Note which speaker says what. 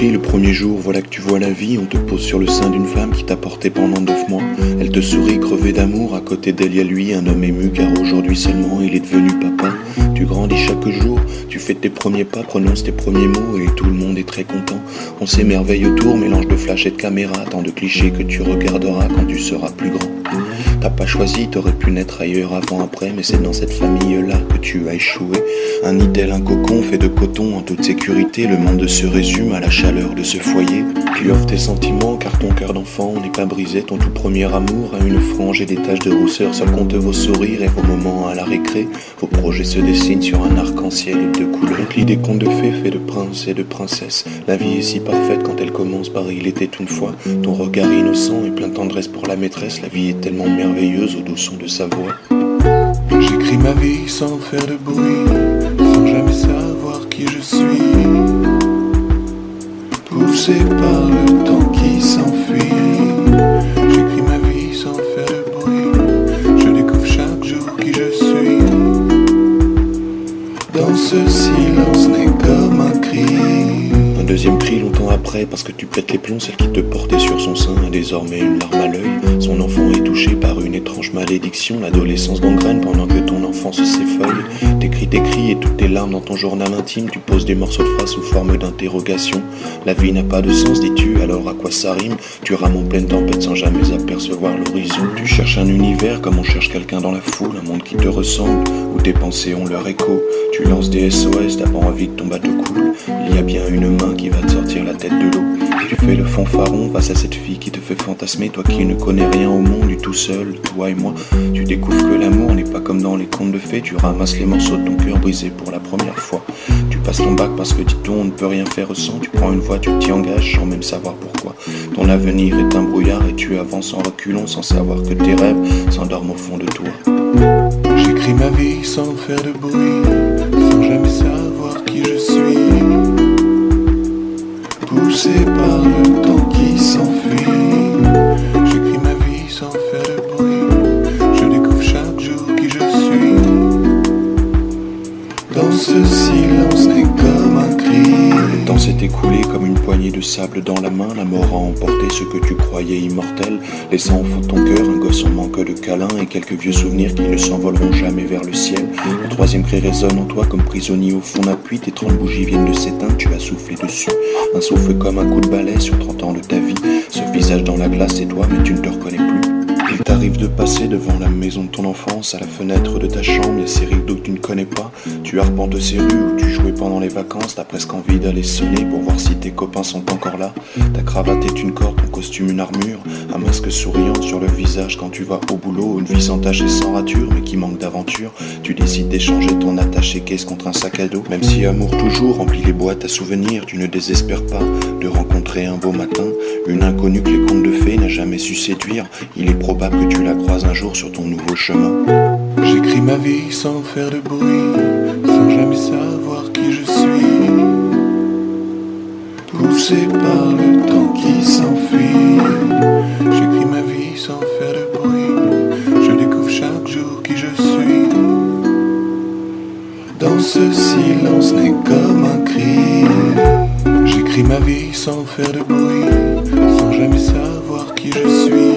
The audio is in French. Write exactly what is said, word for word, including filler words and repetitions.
Speaker 1: écrit le premier jour, voilà que tu vois la vie. On te pose sur le sein d'une femme qui t'a porté pendant neuf mois. Elle te sourit crevée d'amour, à côté d'elle y a lui, un homme ému car aujourd'hui seulement il est devenu papa. Tu grandis chaque jour, tu fais tes premiers pas, prononces tes premiers mots et tout le monde est très content. On s'émerveille autour, mélange de flash et de caméra, tant de clichés que tu regarderas quand tu seras plus grand. T'as pas choisi, t'aurais pu naître ailleurs avant après, mais c'est dans cette famille-là que tu as échoué. Un nid tel un cocon fait de coton en toute sécurité, le monde se résume à la chaleur de ce foyer. Tu offres tes sentiments car ton cœur d'enfant n'est pas brisé, ton tout premier amour a une frange et des taches de rousseur. Seul compte vos sourires et vos moments à la récré, vos projets se dessinent sur un arc-en-ciel de couleurs. Lit des contes de fées faits de princes et de princesses, la vie est si parfaite quand elle commence par il était une fois. Ton regard innocent et plein de tendresse pour la maîtresse, la vie est tellement merveilleuse au doux son de sa voix.
Speaker 2: J'écris ma vie sans faire de bruit, sans jamais savoir qui je suis, poussé par le temps qui s'enfuit. J'écris ma vie sans faire de bruit, je découvre chaque jour qui je suis. Dans ce silence n'est comme un cri.
Speaker 1: Un deuxième cri longtemps après, parce que tu pètes les plombs, celle qui te portait sur son sein a désormais une larme à l'œil. Son enfant est touché par une étrange malédiction, l'adolescence gangrène pendant que ton enfance s'effeuille. T'écris tes cris et toutes tes larmes dans ton journal intime, tu poses des morceaux de phrases sous forme d'interrogation. La vie n'a pas de sens, dis-tu, alors à quoi ça rime? Tu rames en pleine tempête sans jamais apercevoir l'horizon. Tu cherches un univers comme on cherche quelqu'un dans la foule, un monde qui te ressemble, où tes pensées ont leur écho. Tu lances des S O S, t'as pas envie que ton bateau coule, il y a bien une main qui va te sortir la tête de l'eau. Tu fais le fanfaron face à cette fille qui te fait fantasmer, toi qui ne connais rien au monde, du tout seul, toi et moi. Tu découvres que l'amour n'est pas comme dans les contes de fées, tu ramasses les morceaux de ton cœur brisé pour la première fois. Tu passes ton bac parce que dit-on on ne peut rien faire sans, tu prends une voie, tu t'y engages sans même savoir pourquoi. Ton avenir est un brouillard et tu avances en reculant sans savoir que tes rêves s'endorment au fond de toi.
Speaker 2: J'écris ma vie sans faire de bruit, sans jamais savoir qui je suis, poussé par le temps qui s'enfuit. J'écris ma vie sans faire de bruit, je découvre chaque jour qui je suis. Dans ce silence n'est comme un cri.
Speaker 1: Le temps s'est écoulé comme une poignée de sable dans la main, la mort a emporté ce que tu croyais immortel, laissant au fond de ton cœur un gosse en manque de câlin et quelques vieux souvenirs qui ne s'envoleront jamais vers le ciel. Le troisième cri résonne en toi comme prisonnier au fond d'un puits, tes trente bougies viennent de s'éteindre, tu as soufflé dessus. Un souffle comme un coup de balai sur trente ans de ta vie. Ce visage dans la glace c'est toi mais tu ne te reconnais plus. Il t'arrive de passer devant la maison de ton enfance, à la fenêtre de ta chambre, y'a ces rideaux que tu ne connais pas. Tu arpentes ces rues où tu jouais pendant les vacances, t'as presque envie d'aller sonner pour voir si tes copains sont encore là. Ta cravate est une corde, ton costume une armure, un masque souriant sur le visage quand tu vas au boulot. Une vie sans tache et sans rature mais qui manque d'aventure. Tu décides d'échanger ton attaché-caisse contre un sac à dos. Même si amour toujours remplit les boîtes à souvenirs, tu ne désespères pas de rencontrer un beau matin une inconnue que les contes de fées n'a jamais su séduire. Il est probable que tu la croises un jour sur ton nouveau chemin.
Speaker 2: J'écris ma vie sans faire de bruit, sans jamais savoir qui je suis, poussé par le temps qui s'enfuit. J'écris ma vie sans faire de bruit, je découvre chaque jour qui je suis. Dans ce silence n'est comme un cri. J'écris ma vie sans faire de bruit, sans jamais savoir qui je suis,